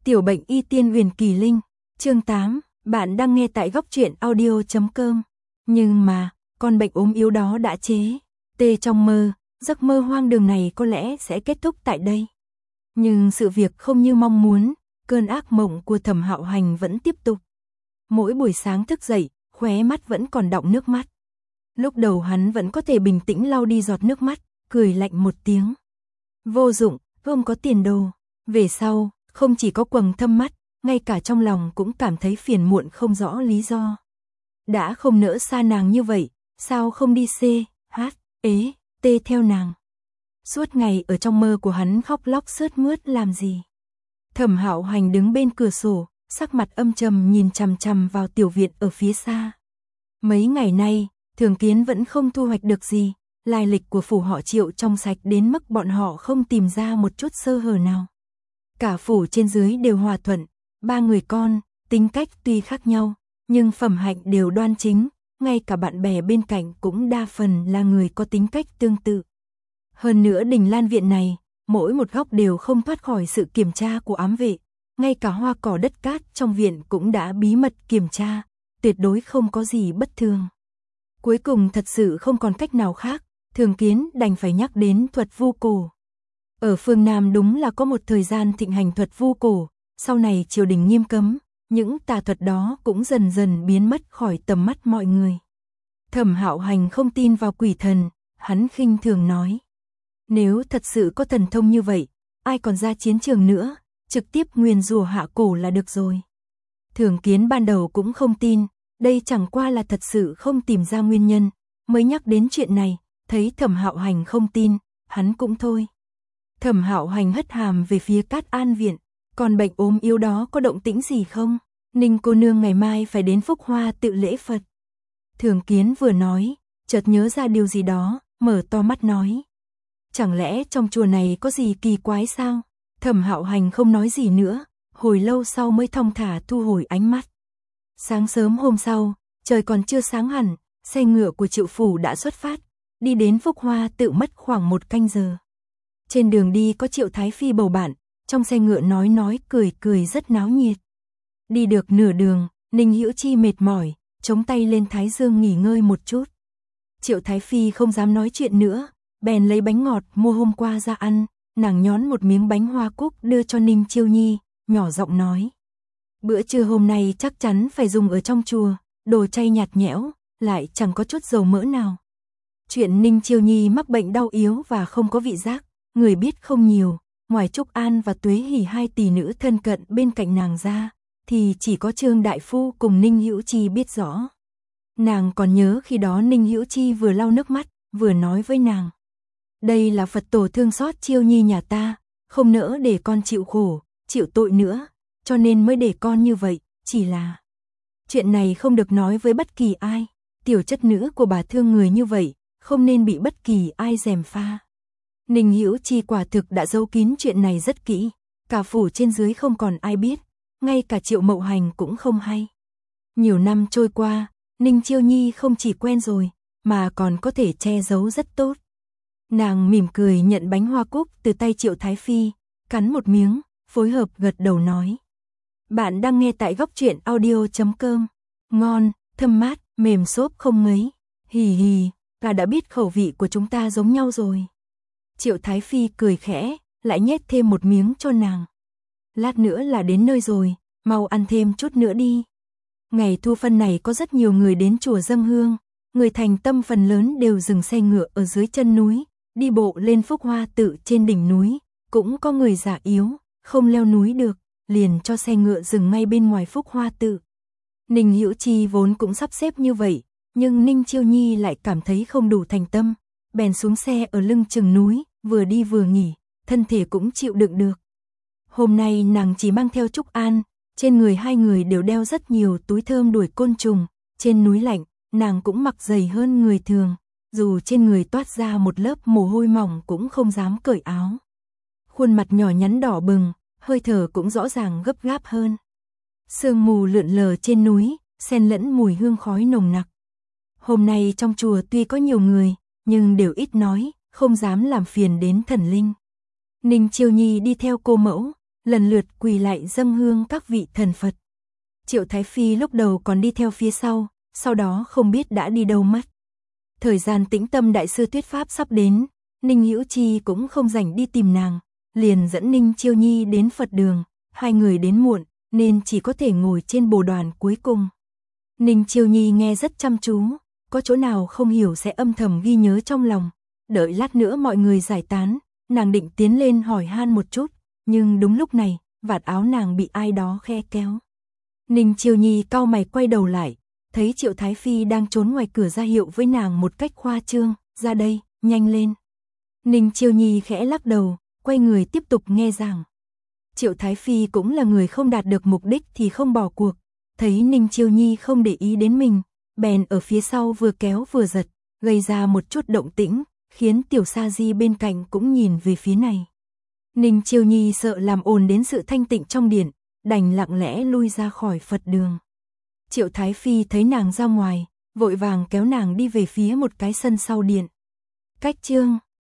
Tiểu bệnh y tiên huyền kỳ linh, chương 8, bạn đang nghe tại góc truyện audio.com. Nhưng mà, con bệnh ốm yếu đó đã chế tê trong mơ, giấc mơ hoang đường này có lẽ sẽ kết thúc tại đây. Nhưng sự việc không như mong muốn, cơn ác mộng của Thẩm Hạo Hành vẫn tiếp tục. Mỗi buổi sáng thức dậy, khóe mắt vẫn còn đọng nước mắt. Lúc đầu hắn vẫn có thể bình tĩnh lau đi giọt nước mắt, cười lạnh một tiếng. Vô dụng, không có tiền đồ. Về sau, không chỉ có quầng thâm mắt, ngay cả trong lòng cũng cảm thấy phiền muộn không rõ lý do. Đã không nỡ xa nàng như vậy, sao không đi tê theo nàng. Suốt ngày ở trong mơ của hắn khóc lóc sướt mướt làm gì. Thẩm Hạo Hành đứng bên cửa sổ, sắc mặt âm trầm nhìn chằm chằm vào tiểu viện ở phía xa. Mấy ngày nay, Thường Kiến vẫn không thu hoạch được gì, lai lịch của phủ họ Triệu trong sạch đến mức bọn họ không tìm ra một chút sơ hở nào. Cả phủ trên dưới đều hòa thuận, ba người con, tính cách tuy khác nhau, nhưng phẩm hạnh đều đoan chính, ngay cả bạn bè bên cạnh cũng đa phần là người có tính cách tương tự. Hơn nữa Đình Lan viện này, mỗi một góc đều không thoát khỏi sự kiểm tra của ám vệ, ngay cả hoa cỏ đất cát trong viện cũng đã bí mật kiểm tra, tuyệt đối không có gì bất thường. Cuối cùng thật sự không còn cách nào khác, Thường Kiến đành phải nhắc đến thuật vu cổ. Ở phương Nam đúng là có một thời gian thịnh hành thuật vu cổ, sau này triều đình nghiêm cấm, những tà thuật đó cũng dần dần biến mất khỏi tầm mắt mọi người. Thẩm Hạo Hành không tin vào quỷ thần, hắn khinh thường nói. Nếu thật sự có thần thông như vậy, ai còn ra chiến trường nữa, trực tiếp nguyền rủa hạ cổ là được rồi. Thường Kiến ban đầu cũng không tin, đây chẳng qua là thật sự không tìm ra nguyên nhân, mới nhắc đến chuyện này, thấy Thẩm Hạo Hành không tin, hắn cũng thôi. Thẩm Hạo Hành hất hàm về phía Cát An viện, còn bệnh ốm yếu đó có động tĩnh gì không? Ninh cô nương ngày mai phải đến Phúc Hoa tự lễ Phật. Thường Kiến vừa nói, chợt nhớ ra điều gì đó, mở to mắt nói. Chẳng lẽ trong chùa này có gì kỳ quái sao? Thẩm Hạo Hành không nói gì nữa, hồi lâu sau mới thong thả thu hồi ánh mắt. Sáng sớm hôm sau, trời còn chưa sáng hẳn, xe ngựa của Triệu phủ đã xuất phát, đi đến Phúc Hoa tự mất khoảng 1 canh giờ. Trên đường đi có Triệu Thái Phi bầu bạn, trong xe ngựa nói cười rất náo nhiệt. Đi được nửa đường, Ninh Hữu Chi mệt mỏi, chống tay lên thái dương nghỉ ngơi một chút. Triệu Thái Phi không dám nói chuyện nữa, bèn lấy bánh ngọt mua hôm qua ra ăn, nàng nhón một miếng bánh hoa cúc đưa cho Ninh Chiêu Nhi, nhỏ giọng nói. Bữa trưa hôm nay chắc chắn phải dùng ở trong chùa, đồ chay nhạt nhẽo, lại chẳng có chút dầu mỡ nào. Chuyện Ninh Chiêu Nhi mắc bệnh đau yếu và không có vị giác, người biết không nhiều, ngoài Trúc An và Tuế Hỷ hai tỷ nữ thân cận bên cạnh nàng ra, thì chỉ có Trương Đại Phu cùng Ninh Hữu Chi biết rõ. Nàng còn nhớ khi đó Ninh Hữu Chi vừa lau nước mắt, vừa nói với nàng. Đây là Phật tổ thương xót Chiêu Nhi nhà ta, không nỡ để con chịu khổ, chịu tội nữa, cho nên mới để con như vậy, chỉ là... Chuyện này không được nói với bất kỳ ai, tiểu chất nữ của bà thương người như vậy, không nên bị bất kỳ ai gièm pha. Ninh Hữu Chi quả thực đã giấu kín chuyện này rất kỹ, cả phủ trên dưới không còn ai biết, ngay cả Triệu Mậu Hành cũng không hay. Nhiều năm trôi qua, Ninh Chiêu Nhi không chỉ quen rồi, mà còn có thể che giấu rất tốt. Nàng mỉm cười nhận bánh hoa cúc từ tay Triệu Thái Phi, cắn một miếng, phối hợp gật đầu nói. Bạn đang nghe tại góc truyện audio.com. Ngon, thơm mát, mềm xốp không ngấy. Hì hì, ta đã biết khẩu vị của chúng ta giống nhau rồi. Triệu Thái Phi cười khẽ, lại nhét thêm một miếng cho nàng. Lát nữa là đến nơi rồi, mau ăn thêm chút nữa đi. Ngày thu phân này có rất nhiều người đến chùa dâng hương, người thành tâm phần lớn đều dừng xe ngựa ở dưới chân núi, đi bộ lên Phúc Hoa tự trên đỉnh núi, cũng có người già yếu, không leo núi được, liền cho xe ngựa dừng ngay bên ngoài Phúc Hoa tự. Ninh Hữu Chi vốn cũng sắp xếp như vậy, nhưng Ninh Chiêu Nhi lại cảm thấy không đủ thành tâm, bèn xuống xe ở lưng chừng núi, vừa đi vừa nghỉ, thân thể cũng chịu đựng được. Hôm nay nàng chỉ mang theo Trúc An, trên người hai người đều đeo rất nhiều túi thơm đuổi côn trùng, trên núi lạnh, nàng cũng mặc dày hơn người thường, dù trên người toát ra một lớp mồ hôi mỏng cũng không dám cởi áo. Khuôn mặt nhỏ nhắn đỏ bừng, hơi thở cũng rõ ràng gấp gáp hơn. Sương mù lượn lờ trên núi, xen lẫn mùi hương khói nồng nặc. Hôm nay trong chùa tuy có nhiều người, nhưng đều ít nói, không dám làm phiền đến thần linh. Ninh Chiêu Nhi đi theo cô mẫu, lần lượt quỳ lại dâng hương các vị thần Phật. Triệu Thái Phi lúc đầu còn đi theo phía sau đó không biết đã đi đâu mất. Thời gian tĩnh tâm đại sư thuyết pháp sắp đến, Ninh Hữu Chi cũng không rảnh đi tìm nàng, liền dẫn Ninh Chiêu Nhi đến Phật đường, hai người đến muộn nên chỉ có thể ngồi trên bồ đoàn cuối cùng. Ninh Chiêu Nhi nghe rất chăm chú, có chỗ nào không hiểu sẽ âm thầm ghi nhớ trong lòng, đợi lát nữa mọi người giải tán, nàng định tiến lên hỏi han một chút, nhưng đúng lúc này, vạt áo nàng bị ai đó khe kéo. Ninh Chiêu Nhi cau mày quay đầu lại, thấy Triệu Thái Phi đang trốn ngoài cửa ra hiệu với nàng một cách khoa trương, ra đây, nhanh lên. Ninh Chiêu Nhi khẽ lắc đầu, quay người tiếp tục nghe giảng. Triệu Thái Phi cũng là người không đạt được mục đích thì không bỏ cuộc, thấy Ninh Chiêu Nhi không để ý đến mình, bèn ở phía sau vừa kéo vừa giật, gây ra một chút động tĩnh, khiến Tiểu Sa Di bên cạnh cũng nhìn về phía này. Ninh Chiêu Nhi sợ làm ồn đến sự thanh tịnh trong điện, đành lặng lẽ lui ra khỏi Phật đường. Triệu Thái Phi thấy nàng ra ngoài, vội vàng kéo nàng đi về phía một cái sân sau điện. Cách chương